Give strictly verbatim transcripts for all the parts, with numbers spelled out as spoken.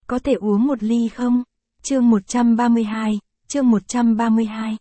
có thể uống một ly không? Chương một trăm ba mươi hai, chương một trăm ba mươi hai.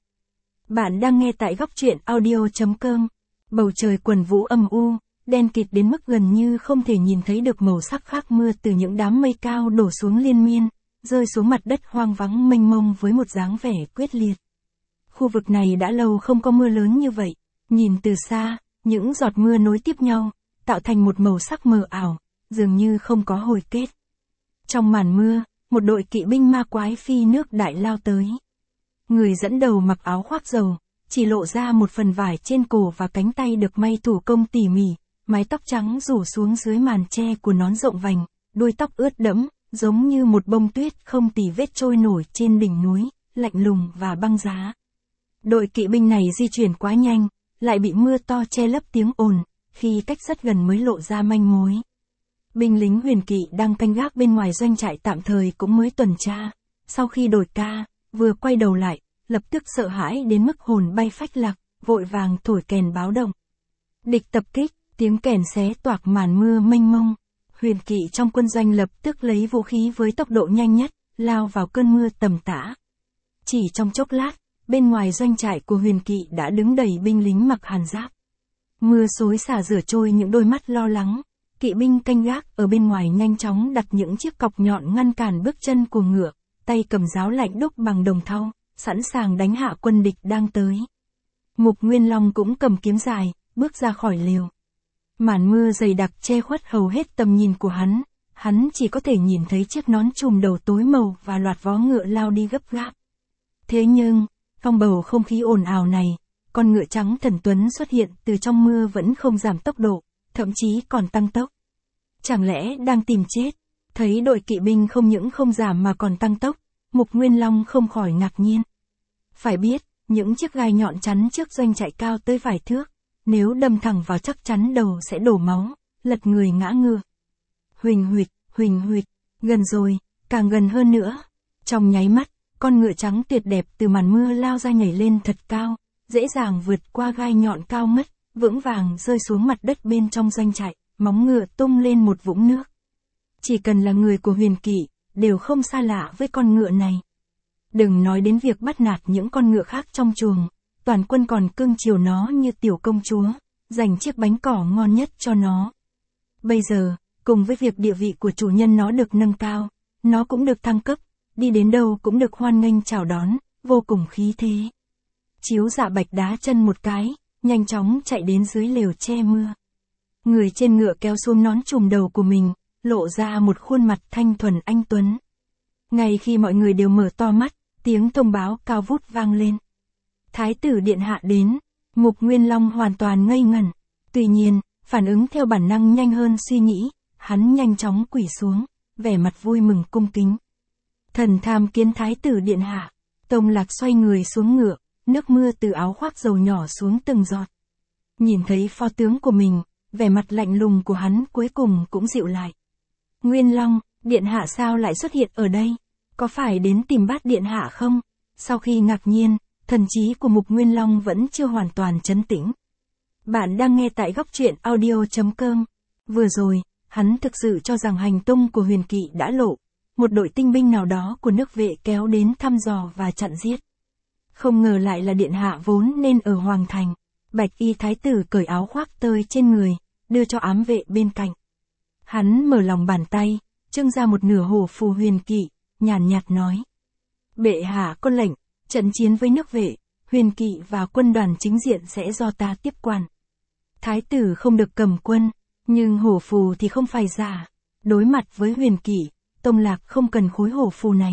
Bạn đang nghe tại góc truyện audio.com. Bầu trời quần vũ âm u, đen kịt đến mức gần như không thể nhìn thấy được màu sắc khác, mưa từ những đám mây cao đổ xuống liên miên, rơi xuống mặt đất hoang vắng mênh mông với một dáng vẻ quyết liệt. Khu vực này đã lâu không có mưa lớn như vậy, nhìn từ xa, những giọt mưa nối tiếp nhau, tạo thành một màu sắc mờ ảo, dường như không có hồi kết. Trong màn mưa, một đội kỵ binh ma quái phi nước đại lao tới. Người dẫn đầu mặc áo khoác dầu, chỉ lộ ra một phần vải trên cổ và cánh tay được may thủ công tỉ mỉ, mái tóc trắng rủ xuống dưới màn che của nón rộng vành, đuôi tóc ướt đẫm, giống như một bông tuyết không tì vết trôi nổi trên đỉnh núi, lạnh lùng và băng giá. Đội kỵ binh này di chuyển quá nhanh, lại bị mưa to che lấp tiếng ồn, khi cách rất gần mới lộ ra manh mối. Binh lính huyền kỵ đang canh gác bên ngoài doanh trại tạm thời cũng mới tuần tra, sau khi đổi ca, vừa quay đầu lại, lập tức sợ hãi đến mức hồn bay phách lạc, vội vàng thổi kèn báo động. Địch tập kích, tiếng kèn xé toạc màn mưa mênh mông. Huyền kỵ trong quân doanh lập tức lấy vũ khí với tốc độ nhanh nhất, lao vào cơn mưa tầm tã. Chỉ trong chốc lát, bên ngoài doanh trại của huyền kỵ đã đứng đầy binh lính mặc hàn giáp. Mưa xối xả rửa trôi những đôi mắt lo lắng. Kỵ binh canh gác ở bên ngoài nhanh chóng đặt những chiếc cọc nhọn ngăn cản bước chân của ngựa, tay cầm giáo lạnh đúc bằng đồng thau, sẵn sàng đánh hạ quân địch đang tới. Mục Nguyên Long cũng cầm kiếm dài, bước ra khỏi lều. Màn mưa dày đặc che khuất hầu hết tầm nhìn của hắn, hắn chỉ có thể nhìn thấy chiếc nón trùm đầu tối màu và loạt vó ngựa lao đi gấp gáp. Thế nhưng, trong bầu không khí ồn ào này, con ngựa trắng thần tuấn xuất hiện từ trong mưa vẫn không giảm tốc độ, thậm chí còn tăng tốc. Chẳng lẽ đang tìm chết? Thấy đội kỵ binh không những không giảm mà còn tăng tốc, Mục Nguyên Long không khỏi ngạc nhiên. Phải biết, những chiếc gai nhọn chắn trước doanh trại cao tới vài thước, nếu đâm thẳng vào chắc chắn đầu sẽ đổ máu, lật người ngã ngựa. Huỳnh huỵch, huỳnh huỵch, gần rồi, càng gần hơn nữa. Trong nháy mắt, con ngựa trắng tuyệt đẹp từ màn mưa lao ra nhảy lên thật cao, dễ dàng vượt qua gai nhọn cao ngất, vững vàng rơi xuống mặt đất bên trong doanh trại, móng ngựa tung lên một vũng nước. Chỉ cần là người của huyền kỵ, đều không xa lạ với con ngựa này. Đừng nói đến việc bắt nạt những con ngựa khác trong chuồng, toàn quân còn cưng chiều nó như tiểu công chúa, dành chiếc bánh cỏ ngon nhất cho nó. Bây giờ, cùng với việc địa vị của chủ nhân nó được nâng cao, nó cũng được thăng cấp, đi đến đâu cũng được hoan nghênh chào đón, vô cùng khí thế. Chiếu Dạ Bạch đá chân một cái, nhanh chóng chạy đến dưới lều che mưa. Người trên ngựa kéo xuống nón trùm đầu của mình, lộ ra một khuôn mặt thanh thuần anh tuấn. Ngay khi mọi người đều mở to mắt, tiếng thông báo cao vút vang lên. Thái tử điện hạ đến. Mục Nguyên Long hoàn toàn ngây ngẩn. Tuy nhiên, phản ứng theo bản năng nhanh hơn suy nghĩ, hắn nhanh chóng quỳ xuống, vẻ mặt vui mừng cung kính. Thần tham kiến thái tử điện hạ. Tông Lạc xoay người xuống ngựa, nước mưa từ áo khoác dầu nhỏ xuống từng giọt. Nhìn thấy phó tướng của mình, vẻ mặt lạnh lùng của hắn cuối cùng cũng dịu lại. Nguyên Long, điện hạ sao lại xuất hiện ở đây? Có phải đến tìm Bát điện hạ không? Sau khi ngạc nhiên, thần trí của Mục Nguyên Long vẫn chưa hoàn toàn trấn tĩnh. Bạn đang nghe tại góc truyện audio.com. Vừa rồi, hắn thực sự cho rằng hành tung của huyền kỵ đã lộ, một đội tinh binh nào đó của nước vệ kéo đến thăm dò và chặn giết. Không ngờ lại là điện hạ vốn nên ở Hoàng Thành. Bạch y thái tử cởi áo khoác tơi trên người, đưa cho ám vệ bên cạnh. Hắn mở lòng bàn tay, trưng ra một nửa hổ phù huyền kỵ, nhàn nhạt nói. Bệ hạ có lệnh, trận chiến với nước vệ, huyền kỵ và quân đoàn chính diện sẽ do ta tiếp quản. Thái tử không được cầm quân, nhưng hổ phù thì không phải giả. Đối mặt với huyền kỵ, Tông Lạc không cần khối hổ phù này.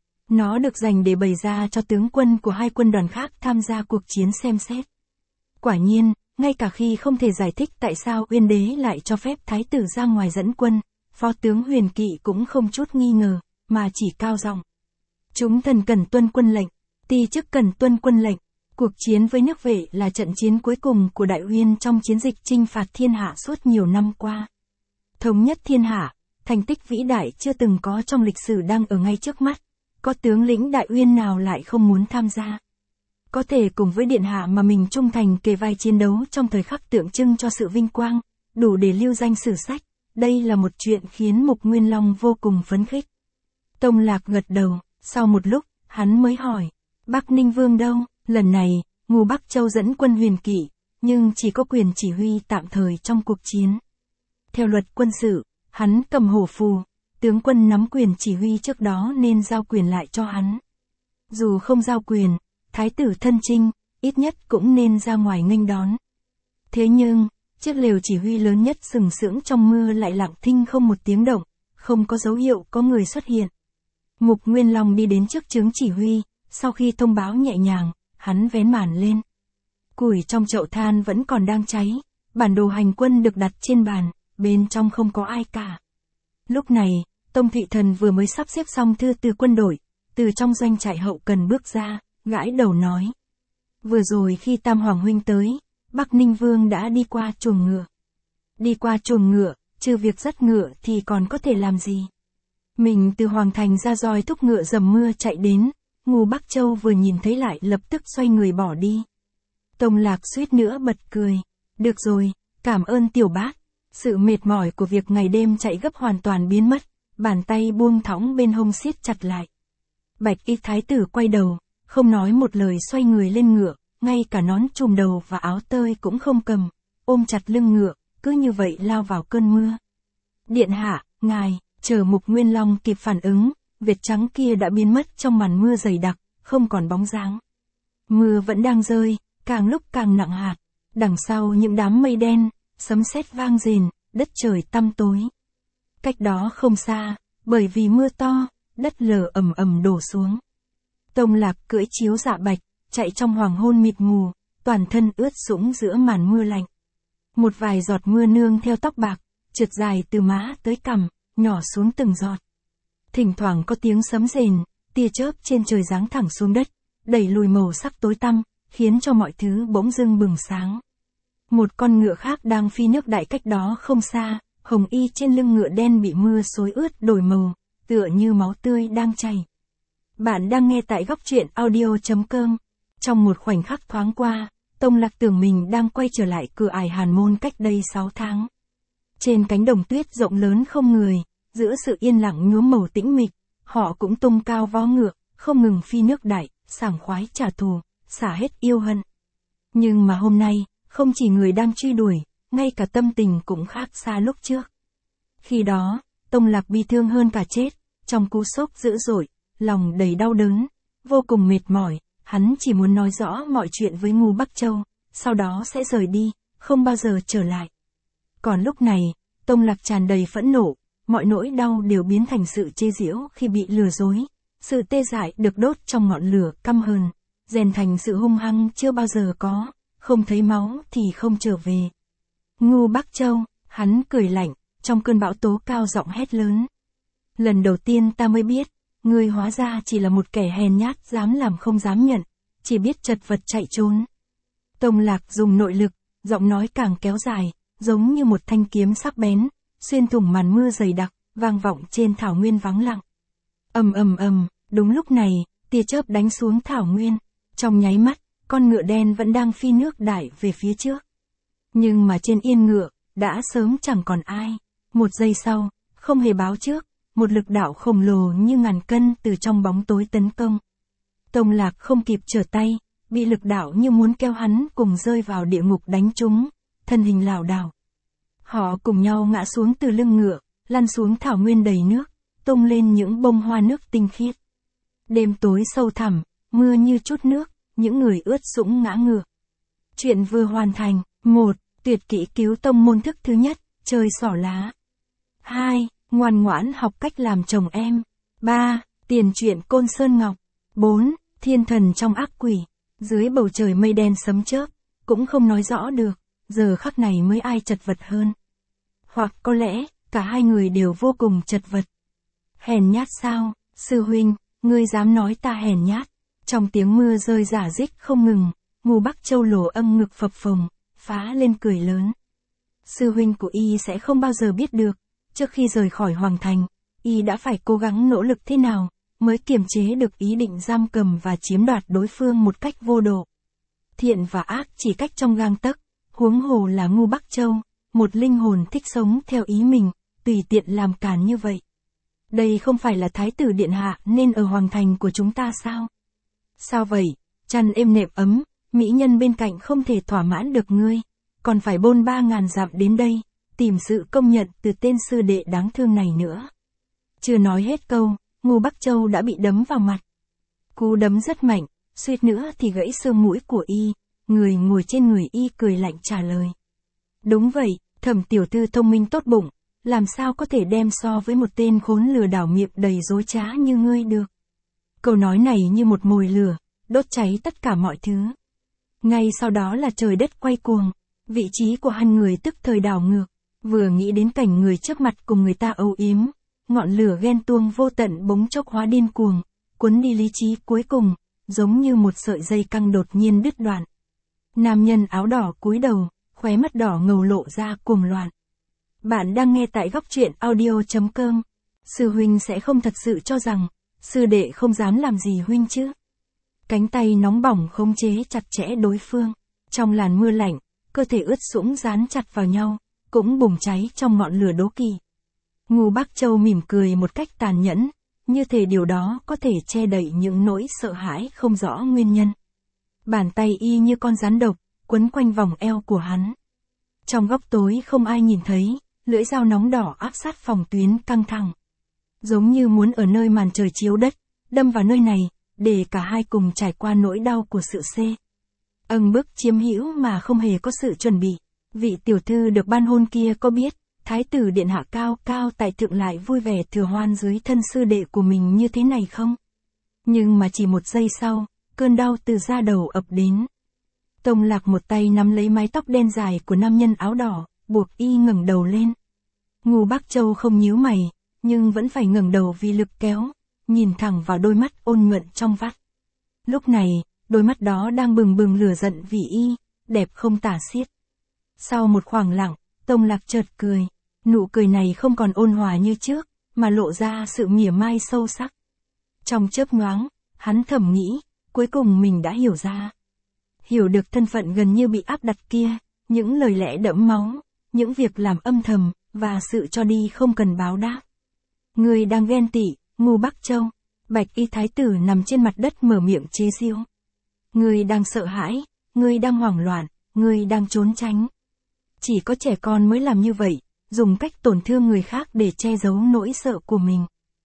Nó được dành để bày ra cho tướng quân của hai quân đoàn khác tham gia cuộc chiến xem xét. Quả nhiên, ngay cả khi không thể giải thích tại sao Uyên đế lại cho phép thái tử ra ngoài dẫn quân, phó tướng huyền kỵ cũng không chút nghi ngờ, mà chỉ cao giọng. Chúng thần cần tuân quân lệnh, ti chức cần tuân quân lệnh. Cuộc chiến với nước vệ là trận chiến cuối cùng của Đại Uyên trong chiến dịch chinh phạt thiên hạ suốt nhiều năm qua. Thống nhất thiên hạ, thành tích vĩ đại chưa từng có trong lịch sử đang ở ngay trước mắt. Có tướng lĩnh Đại Uyên nào lại không muốn tham gia? Có thể cùng với điện hạ mà mình trung thành kề vai chiến đấu trong thời khắc tượng trưng cho sự vinh quang, đủ để lưu danh sử sách. Đây là một chuyện khiến Mục Nguyên Long vô cùng phấn khích. Tông Lạc gật đầu, sau một lúc, hắn mới hỏi, Bắc Ninh Vương đâu? Lần này, Ngô Bắc Châu dẫn quân huyền kỵ, nhưng chỉ có quyền chỉ huy tạm thời trong cuộc chiến. Theo luật quân sự, hắn cầm hổ phù, tướng quân nắm quyền chỉ huy trước đó nên giao quyền lại cho hắn. Dù không giao quyền, thái tử thân chinh, ít nhất cũng nên ra ngoài nghênh đón. Thế nhưng, chiếc lều chỉ huy lớn nhất sừng sững trong mưa lại lặng thinh không một tiếng động, không có dấu hiệu có người xuất hiện. Mục Nguyên Long đi đến trước trướng chỉ huy, sau khi thông báo nhẹ nhàng, hắn vén màn lên. Củi trong chậu than vẫn còn đang cháy, bản đồ hành quân được đặt trên bàn, bên trong không có ai cả. Lúc này, Tông Thụy Thần vừa mới sắp xếp xong thư từ quân đội, từ trong doanh trại hậu cần bước ra, gãi đầu nói. Vừa rồi khi Tam Hoàng huynh tới, Bắc Ninh Vương đã đi qua chuồng ngựa. Đi qua chuồng ngựa, trừ việc dắt ngựa thì còn có thể làm gì? Mình từ Hoàng Thành ra roi thúc ngựa dầm mưa chạy đến, Ngô Bắc Châu vừa nhìn thấy lại lập tức xoay người bỏ đi. Tông Lạc suýt nữa bật cười. Được rồi, cảm ơn tiểu bác. Sự mệt mỏi của việc ngày đêm chạy gấp hoàn toàn biến mất, bàn tay buông thõng bên hông siết chặt lại. Bạch y thái tử quay đầu, không nói một lời xoay người lên ngựa, ngay cả nón trùm đầu và áo tơi cũng không cầm, ôm chặt lưng ngựa, cứ như vậy lao vào cơn mưa. Điện hạ, ngài, chờ Mục Nguyên Long kịp phản ứng, vệt trắng kia đã biến mất trong màn mưa dày đặc, không còn bóng dáng. Mưa vẫn đang rơi, càng lúc càng nặng hạt, đằng sau những đám mây đen, sấm sét vang rền, đất trời tăm tối. Cách đó không xa, bởi vì mưa to, đất lở ầm ầm đổ xuống. Tông Lạc cưỡi chiếu dạ bạch, chạy trong hoàng hôn mịt mù, toàn thân ướt sũng giữa màn mưa lạnh. Một vài giọt mưa nương theo tóc bạc, trượt dài từ má tới cằm, nhỏ xuống từng giọt. Thỉnh thoảng có tiếng sấm rền, tia chớp trên trời giáng thẳng xuống đất, đẩy lùi màu sắc tối tăm, khiến cho mọi thứ bỗng dưng bừng sáng. Một con ngựa khác đang phi nước đại cách đó không xa, hồng y trên lưng ngựa đen bị mưa xối ướt đổi màu, tựa như máu tươi đang chảy. Bạn đang nghe tại góc truyện audio chấm com. Trong một khoảnh khắc thoáng qua, Tông Lạc tưởng mình đang quay trở lại cửa ải Hàn Môn cách đây sáu tháng. Trên cánh đồng tuyết rộng lớn không người, giữa sự yên lặng nhuốm màu tĩnh mịch, họ cũng tung cao vó ngựa, không ngừng phi nước đại, sảng khoái trả thù, xả hết yêu hận. Nhưng mà hôm nay, không chỉ người đang truy đuổi, ngay cả tâm tình cũng khác xa lúc trước. Khi đó, Tông Lạc bi thương hơn cả chết, trong cú sốc dữ dội, lòng đầy đau đớn, vô cùng mệt mỏi, hắn chỉ muốn nói rõ mọi chuyện với Ngô Bắc Châu, sau đó sẽ rời đi, không bao giờ trở lại. Còn lúc này, Tông Lạc tràn đầy phẫn nộ, mọi nỗi đau đều biến thành sự chê giễu khi bị lừa dối, sự tê dại được đốt trong ngọn lửa căm hờn, rèn thành sự hung hăng chưa bao giờ có, không thấy máu thì không trở về. Ngô Bắc Châu, hắn cười lạnh, trong cơn bão tố cao giọng hét lớn. Lần đầu tiên ta mới biết, ngươi hóa ra chỉ là một kẻ hèn nhát dám làm không dám nhận, chỉ biết chật vật chạy trốn. Tông Lạc dùng nội lực, giọng nói càng kéo dài, giống như một thanh kiếm sắc bén, xuyên thủng màn mưa dày đặc, vang vọng trên thảo nguyên vắng lặng. Ầm ầm ầm, đúng lúc này, tia chớp đánh xuống thảo nguyên, trong nháy mắt, con ngựa đen vẫn đang phi nước đại về phía trước. Nhưng mà trên yên ngựa, đã sớm chẳng còn ai. Một giây sau, không hề báo trước, một lực đạo khổng lồ như ngàn cân từ trong bóng tối tấn công. Tông Lạc không kịp trở tay, bị lực đạo như muốn kéo hắn cùng rơi vào địa ngục đánh trúng, thân hình lảo đảo. Họ cùng nhau ngã xuống từ lưng ngựa, lăn xuống thảo nguyên đầy nước, tung lên những bông hoa nước tinh khiết. Đêm tối sâu thẳm, mưa như chút nước, những người ướt sũng ngã ngựa. Chuyện vừa hoàn thành. một. Tuyệt kỹ cứu tông môn thức thứ nhất, chơi xỏ lá. hai. Ngoan ngoãn học cách làm chồng em. ba. Tiền truyện Côn Sơn Ngọc. bốn. Thiên thần trong ác quỷ. Dưới bầu trời mây đen sấm chớp, cũng không nói rõ được, giờ khắc này mới ai chật vật hơn. Hoặc có lẽ, cả hai người đều vô cùng chật vật. Hèn nhát sao, sư huynh, ngươi dám nói ta hèn nhát. Trong tiếng mưa rơi rả rích không ngừng, Ngô Bắc Châu lổ âm ngực phập phồng, phá lên cười lớn. Sư huynh của y sẽ không bao giờ biết được, trước khi rời khỏi Hoàng Thành, y đã phải cố gắng nỗ lực thế nào, mới kiềm chế được ý định giam cầm và chiếm đoạt đối phương một cách vô độ. Thiện và ác chỉ cách trong gang tấc, huống hồ là Ngô Bắc Châu, một linh hồn thích sống theo ý mình, tùy tiện làm càn như vậy. Đây không phải là thái tử điện hạ nên ở hoàng thành của chúng ta sao? Sao vậy? Chăn êm nệm ấm, mỹ nhân bên cạnh không thể thỏa mãn được ngươi, còn phải bôn ba ngàn dặm đến đây, tìm sự công nhận từ tên sư đệ đáng thương này nữa. Chưa nói hết câu, Ngô Bắc Châu đã bị đấm vào mặt. Cú đấm rất mạnh, suýt nữa thì gãy xương mũi của y, người ngồi trên người y cười lạnh trả lời. Đúng vậy, Thẩm tiểu thư thông minh tốt bụng, làm sao có thể đem so với một tên khốn lừa đảo miệng đầy dối trá như ngươi được. Câu nói này như một mồi lửa, đốt cháy tất cả mọi thứ. Ngay sau đó là trời đất quay cuồng, vị trí của hai người tức thời đảo ngược, vừa nghĩ đến cảnh người trước mặt cùng người ta âu yếm, ngọn lửa ghen tuông vô tận bỗng chốc hóa điên cuồng, cuốn đi lý trí cuối cùng, giống như một sợi dây căng đột nhiên đứt đoạn. Nam nhân áo đỏ cúi đầu, khóe mắt đỏ ngầu lộ ra cuồng loạn. Bạn đang nghe tại góc truyện audio chấm com. Sư huynh sẽ không thật sự cho rằng, sư đệ không dám làm gì huynh chứ. Cánh tay nóng bỏng khống chế chặt chẽ đối phương. Trong làn mưa lạnh, cơ thể ướt sũng dán chặt vào nhau, cũng bùng cháy trong ngọn lửa đố kỵ. Ngô Bắc Châu mỉm cười một cách tàn nhẫn, như thể điều đó có thể che đậy những nỗi sợ hãi không rõ nguyên nhân. Bàn tay y như con rắn độc, quấn quanh vòng eo của hắn. Trong góc tối không ai nhìn thấy, lưỡi dao nóng đỏ áp sát phòng tuyến căng thẳng. Giống như muốn ở nơi màn trời chiếu đất, đâm vào nơi này, để cả hai cùng trải qua nỗi đau của sự xê. Âng bức chiếm hữu mà không hề có sự chuẩn bị. Vị tiểu thư được ban hôn kia có biết, thái tử điện hạ cao cao tại thượng lại vui vẻ thừa hoan dưới thân sư đệ của mình như thế này không? Nhưng mà chỉ một giây sau, cơn đau từ da đầu ập đến. Tông Lạc một tay nắm lấy mái tóc đen dài của nam nhân áo đỏ, buộc y ngẩng đầu lên. Ngô Bắc Châu không nhíu mày, nhưng vẫn phải ngẩng đầu vì lực kéo, nhìn thẳng vào đôi mắt ôn nhuận trong vắt. Lúc này, đôi mắt đó đang bừng bừng lửa giận vì y, đẹp không tả xiết. Sau một khoảng lặng, Tông Lạc chợt cười, nụ cười này không còn ôn hòa như trước, mà lộ ra sự mỉa mai sâu sắc. Trong chớp nhoáng, hắn thầm nghĩ, cuối cùng mình đã hiểu ra. Hiểu được thân phận gần như bị áp đặt kia, những lời lẽ đẫm máu, những việc làm âm thầm, và sự cho đi không cần báo đáp. Người đang ghen tị, Ngô Bắc Châu. Bạch y thái tử nằm trên mặt đất mở miệng chế giễu. Người đang sợ hãi, người đang hoảng loạn, người đang trốn tránh. Chỉ có trẻ con mới làm như vậy, dùng cách tổn thương người khác để che giấu nỗi sợ của mình.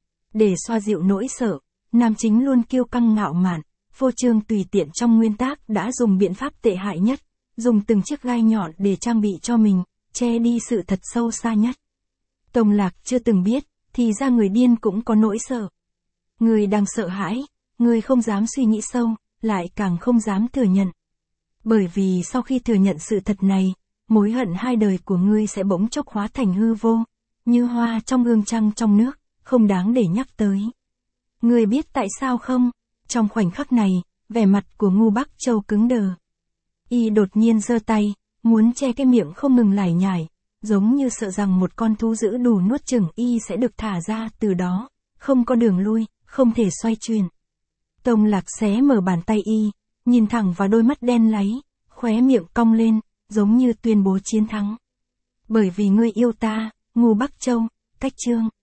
Để xoa dịu nỗi sợ, nam chính luôn kiêu căng ngạo mạn, phô trương tùy tiện trong nguyên tác đã dùng biện pháp tệ hại nhất, dùng từng chiếc gai nhọn để trang bị cho mình, che đi sự thật sâu xa nhất. Tông Lạc chưa từng biết, thì ra người điên cũng có nỗi sợ. Người đang sợ hãi, người không dám suy nghĩ sâu, lại càng không dám thừa nhận. Bởi vì sau khi thừa nhận sự thật này, mối hận hai đời của ngươi sẽ bỗng chốc hóa thành hư vô, như hoa trong gương trăng trong nước, không đáng để nhắc tới. Ngươi biết tại sao không? Trong khoảnh khắc này, vẻ mặt của Ngô Bắc Châu cứng đờ. Y đột nhiên giơ tay, muốn che cái miệng không ngừng lải nhải, giống như sợ rằng một con thú dữ đủ nuốt chửng y sẽ được thả ra từ đó, không có đường lui, không thể xoay chuyển. Tông Lạc xé mở bàn tay y, nhìn thẳng vào đôi mắt đen láy, khóe miệng cong lên, giống như tuyên bố chiến thắng. Bởi vì ngươi yêu ta, Ngô Bắc Châu, cách chương.